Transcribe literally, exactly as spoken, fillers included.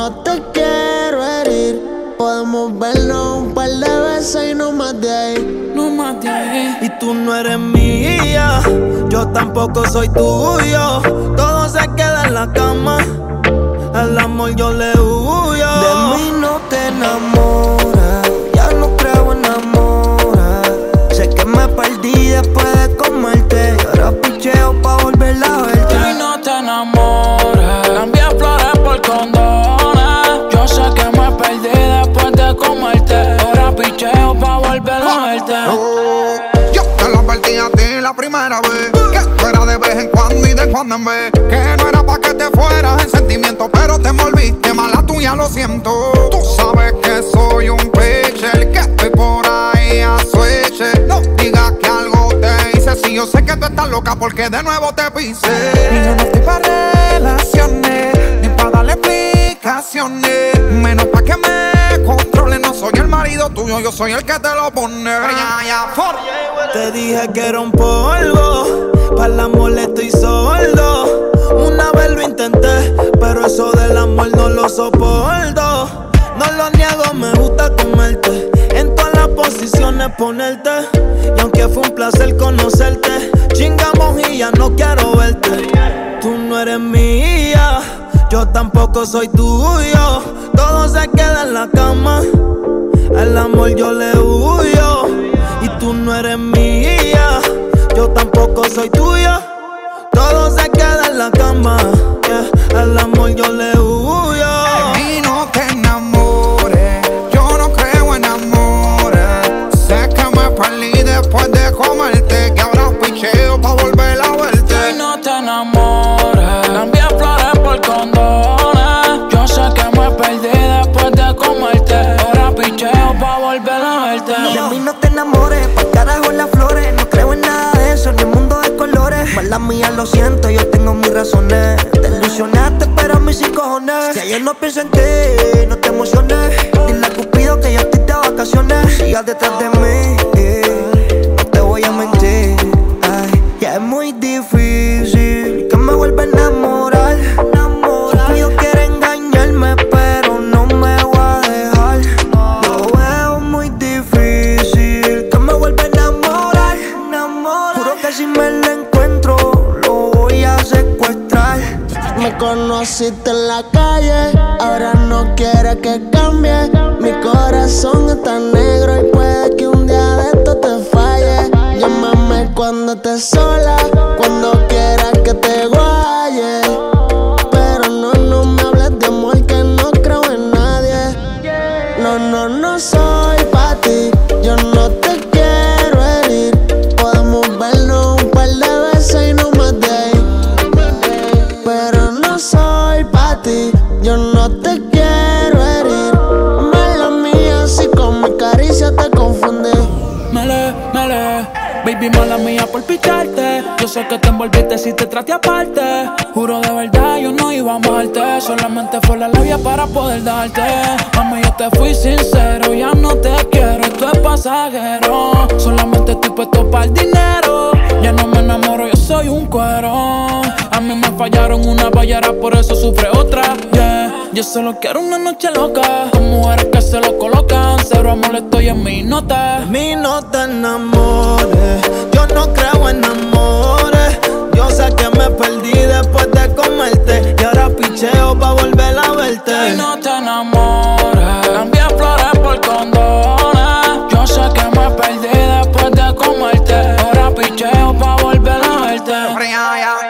no te quiero herir. Podemos vernos un par de veces y no más de ahí. No más de ahí. Y tú no eres mía, yo tampoco soy tuyo. Todo se queda en la cama, al amor yo le huyo. De mí no te enamoras, ya no creo en amor. Sé que me perdí después de comerte, y ahora picheo pa' volver a verte. De mí no te enamoras, cambié flores por condones. Yo sé que me perdí después de comerte, ahora picheo pa' volver a verte. Oh, yo te lo advertí a ti la primera vez, que tú eras de vez en cuando y de cuando en vez, que no era pa' que te fueras en sentimiento, pero te envolviste, mala tuya, lo siento. Tú sabes que soy un pitcher, que estoy por ahí a switch. No digas que algo te hice, si yo sé que tú estás loca porque de nuevo te pisé. Y yo no estoy pa' relaciones, ni pa' darle explicaciones, menos pa' que me controle. No soy el marido tuyo, yo soy el que te lo pone. Te dije que era un polvo, para el amor estoy sordo. Una vez lo intenté, pero eso del amor no lo soporto. No lo niego, me gusta comerte, en todas las posiciones ponerte. Y aunque fue un placer conocerte, chingamos y ya no quiero verte. Tú no eres mía, yo tampoco soy tuyo. Todo se queda en la cama, al amor yo le huyo. Y tú no eres mía, yo tampoco soy tuya. Todo se queda en la cama, yeah. Al amor yo le huyo. De mí no te enamores, yo no creo en amores. Sé que me perdí después de comerte, que ahora picheo pa' volver a verte. De mí no te enamores, cambié flores por condones. Yo sé que me perdí después de comerte, ahora picheo pa' volver a verte. De mí no te enamores, pa' carajo las flores. No creo en nada de eso, ni el mundo de colores. Mala mía, lo siento, yo tengo mis razones. Te ilusionaste, pero a mí sin cojones. Si ayer no pienso en ti, no te emociones. Dile a Cupido que yo estoy de vacaciones. Sigas detrás de mí, eh, no te voy a mentir. Ay, ya es muy difícil que me vuelva a enamorar. Cupido quiere engañarme, pero no me voy a dejar. Lo veo muy difícil que me vuelva a enamorar. Juro que si me la encuentro, lo voy a secuestrar. Me conociste en la calle, ahora no quieres que cambie. Mi corazón está negro y puede que un día de esto te falle. Llámame cuando estés sola, cuando quieras que te guaye. Pero no, no me hables de amor, que no creo en nadie. No, no, no soy pa' ti, yo no te quiero herir. Podemos vernos un par de veces y no más de ahí. Pero no soy pa' ti, yo no te quiero herir. Mala mía, si con mi caricia te confundí. Mele, mele, baby, mala mía por picharte. Yo sé que te envolviste si te traté aparte. Juro de verdad yo no iba a amarte, solamente fue la labia para poder darte. Mami, yo te fui sincero, ya no te quiero, esto es pasajero. Solamente estoy puesto para el dinero, ya no me enamoro, yo soy un cuero. A mí me fallaron una ballera, por eso sufre otra, yeah. Yo solo quiero una noche loca, con mujeres que se lo colocan. Cero amor, estoy en mi nota. De mí no te enamores, yo no creo en amores. Yo sé que me perdí después de comerte, y ahora picheo pa' volver a verte. De mí no te enamores, cambié flores por condones. Yo sé que me perdí después de comerte, ahora picheo pa' volver a verte. Ya, ya.